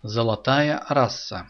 Золотая раса.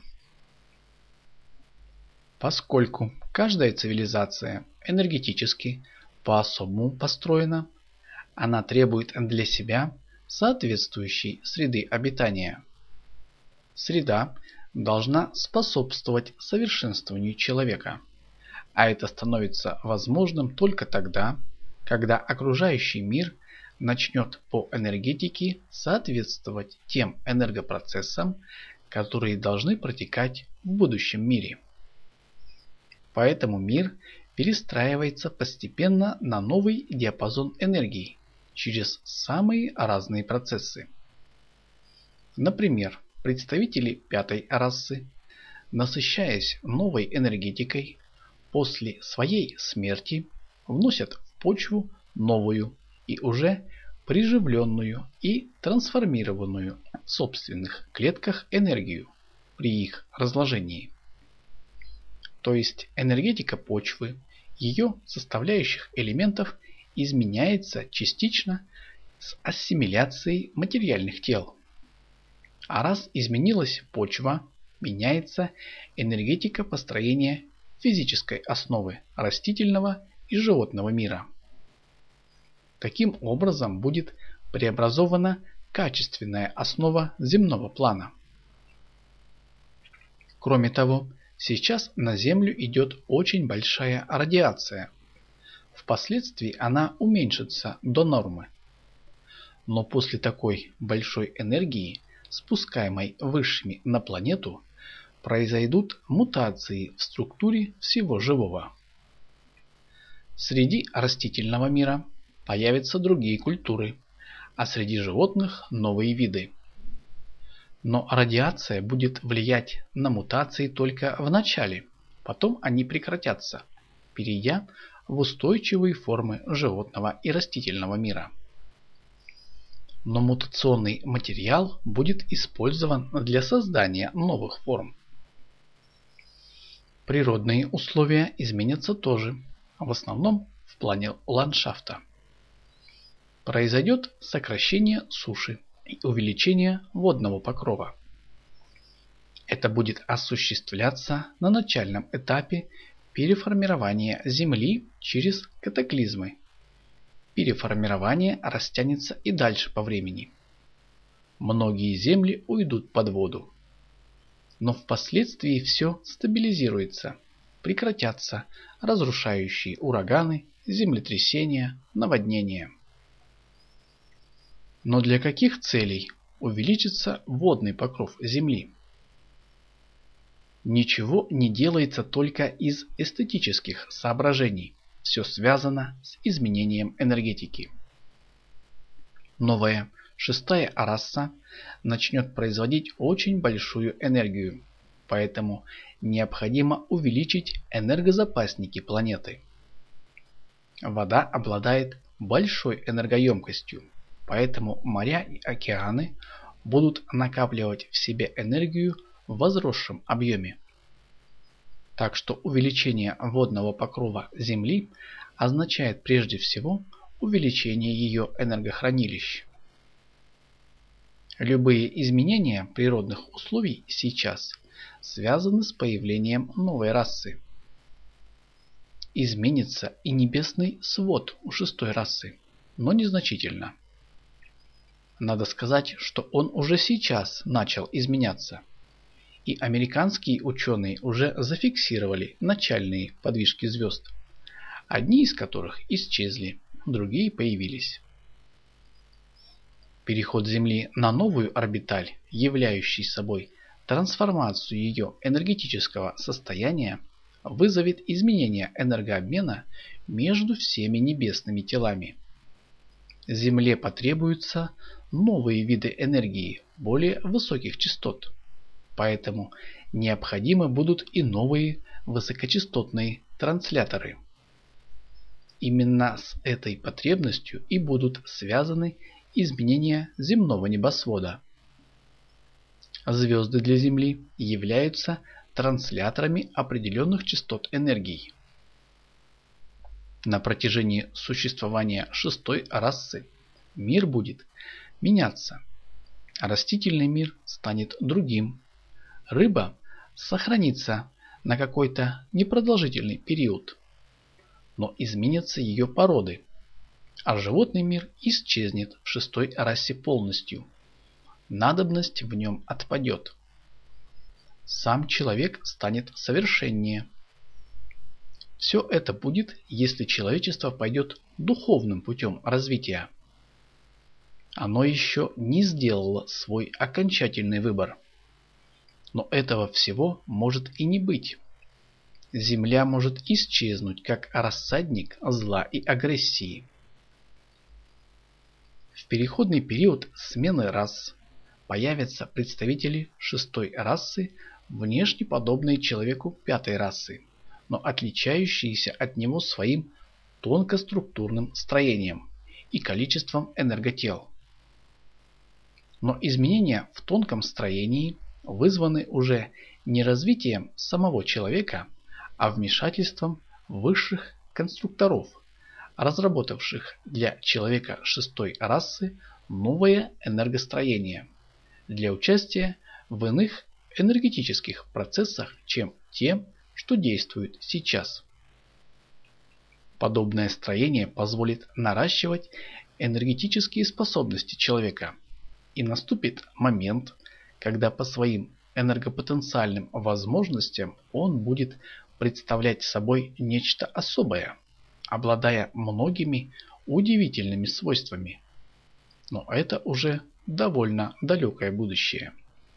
Поскольку каждая цивилизация энергетически по-особому построена, она требует для себя соответствующей среды обитания. Среда должна способствовать совершенствованию человека, а это становится возможным только тогда, когда окружающий мир начнет по энергетике соответствовать тем энергопроцессам, которые должны протекать в будущем мире. Поэтому мир перестраивается постепенно на новый диапазон энергии через самые разные процессы. Например, представители пятой расы, насыщаясь новой энергетикой, после своей смерти вносят в почву новую и уже приживленную и трансформированную в собственных клетках энергию при их разложении. То есть энергетика почвы, ее составляющих элементов изменяется частично с ассимиляцией материальных тел. А раз изменилась почва, меняется энергетика построения физической основы растительного и животного мира. Таким образом будет преобразована качественная основа земного плана. Кроме того, сейчас на Землю идет очень большая радиация. Впоследствии она уменьшится до нормы. Но после такой большой энергии, спускаемой высшими на планету, произойдут мутации в структуре всего живого. Среди растительного мира появятся другие культуры, а среди животных новые виды. Но радиация будет влиять на мутации только в начале, потом они прекратятся, перейдя в устойчивые формы животного и растительного мира. Но мутационный материал будет использован для создания новых форм. Природные условия изменятся тоже, в основном в плане ландшафта. Произойдет сокращение суши и увеличение водного покрова. Это будет осуществляться на начальном этапе переформирования Земли через катаклизмы. Переформирование растянется и дальше по времени. Многие земли уйдут под воду. Но впоследствии все стабилизируется, прекратятся разрушающие ураганы, землетрясения, наводнения. Но для каких целей увеличится водный покров Земли? Ничего не делается только из эстетических соображений. Все связано с изменением энергетики. Новая шестая раса начнет производить очень большую энергию, поэтому необходимо увеличить энергозапасники планеты. Вода обладает большой энергоемкостью, поэтому моря и океаны будут накапливать в себе энергию в возросшем объеме. Так что увеличение водного покрова Земли означает прежде всего увеличение ее энергохранилищ. Любые изменения природных условий сейчас связаны с появлением новой расы. Изменится и небесный свод у шестой расы, но незначительно. Надо сказать, что он уже сейчас начал изменяться. И американские ученые уже зафиксировали начальные подвижки звезд, одни из которых исчезли, другие появились. Переход Земли на новую орбиталь, являющий собой трансформацию ее энергетического состояния, вызовет изменение энергообмена между всеми небесными телами. Земле потребуются новые виды энергии более высоких частот. Поэтому необходимы будут и новые высокочастотные трансляторы. Именно с этой потребностью и будут связаны изменения земного небосвода. Звезды для Земли являются трансляторами определенных частот энергии. На протяжении существования шестой расы мир будет меняться. Растительный мир станет другим. Рыба сохранится на какой-то непродолжительный период, но изменятся ее породы, а животный мир исчезнет в шестой расе полностью. Надобность в нем отпадет. Сам человек станет совершеннее. Все это будет, если человечество пойдет духовным путем развития. Оно еще не сделало свой окончательный выбор. Но этого всего может и не быть. Земля может исчезнуть, как рассадник зла и агрессии. В переходный период смены рас появятся представители шестой расы, внешне подобные человеку пятой расы, но отличающиеся от него своим тонкоструктурным строением и количеством энерготел. Но изменения в тонком строении вызваны уже не развитием самого человека, а вмешательством высших конструкторов, разработавших для человека шестой расы новое энергостроение для участия в иных энергетических процессах, чем те, что действуют сейчас. Подобное строение позволит наращивать энергетические способности человека, и наступит момент, когда по своим энергопотенциальным возможностям он будет представлять собой нечто особое, обладая многими удивительными свойствами. Но это уже довольно далекое будущее.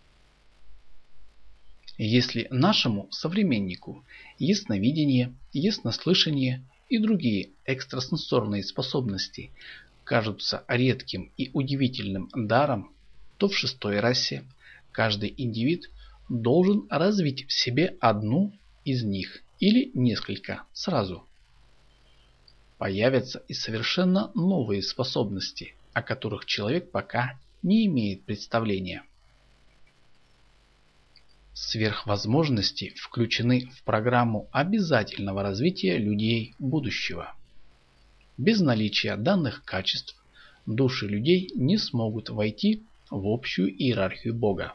Если нашему современнику ясновидение, яснослышание и другие экстрасенсорные способности кажутся редким и удивительным даром, то в шестой расе каждый индивид должен развить в себе одну из них или несколько сразу. Появятся и совершенно новые способности, о которых человек пока не имеет представления. Сверхвозможности включены в программу обязательного развития людей будущего. Без наличия данных качеств души людей не смогут войти в общую иерархию Бога.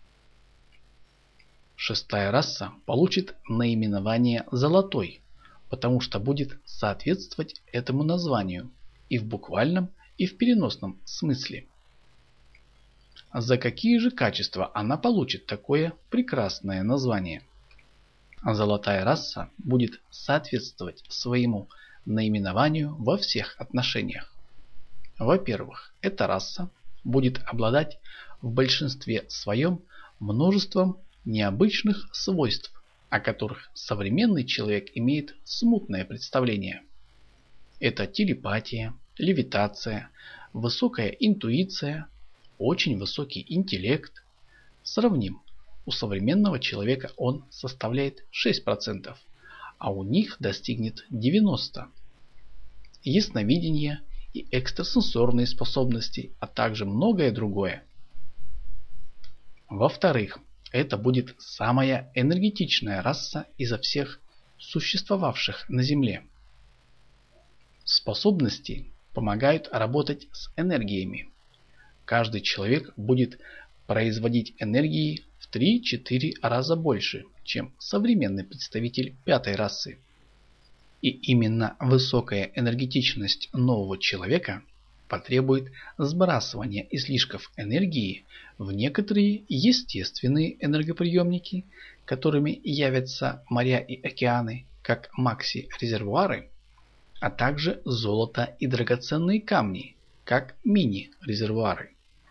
Шестая раса получит наименование «золотой», потому что будет соответствовать этому названию и в буквальном, и в переносном смысле. За какие же качества она получит такое прекрасное название? Золотая раса будет соответствовать своему наименованию во всех отношениях. Во-первых, эта раса будет обладать в большинстве своем множеством необычных свойств, о которых современный человек имеет смутное представление. Это телепатия, левитация, высокая интуиция, очень высокий интеллект. Сравним, у современного человека он составляет 6%, а у них достигнет 90%. Ясновидение и экстрасенсорные способности, а также многое другое. Во-вторых, это будет самая энергетичная раса изо всех существовавших на Земле. Способности помогают работать с энергиями. Каждый человек будет производить энергии в 3-4 раза больше, чем современный представитель пятой расы. И именно высокая энергетичность нового человека потребует сбрасывания излишков энергии в некоторые естественные энергоприемники, которыми явятся моря и океаны, как макси-резервуары, а также золото и драгоценные камни, как мини-резервуары.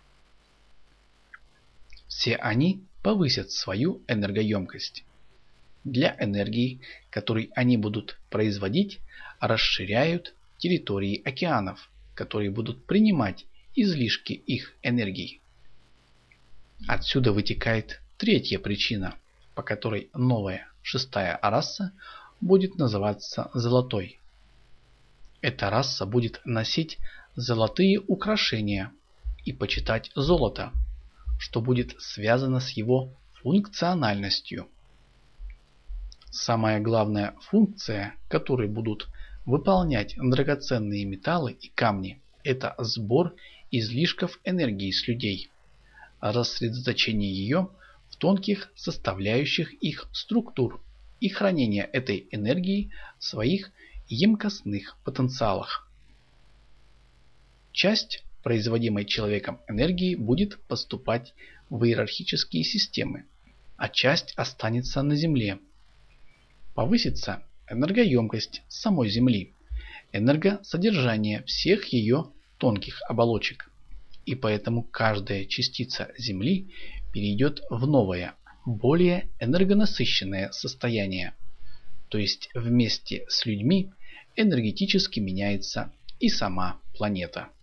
Все они повысят свою энергоемкость. Для энергии, которой они будут производить, расширяют территории океанов, которые будут принимать излишки их энергии. Отсюда вытекает третья причина, по которой новая шестая раса будет называться золотой. Эта раса будет носить золотые украшения и почитать золото, что будет связано с его функциональностью. Самая главная функция, которой будут выполнять драгоценные металлы и камни, это сбор излишков энергии с людей, рассредоточение ее в тонких составляющих их структур и хранение этой энергии в своих емкостных потенциалах. Часть производимой человеком энергии будет поступать в иерархические системы, а часть останется на Земле. Повысится энергоемкость самой Земли, энергосодержание всех ее тонких оболочек, и поэтому каждая частица Земли перейдет в новое, более энергонасыщенное состояние. То есть вместе с людьми энергетически меняется и сама планета.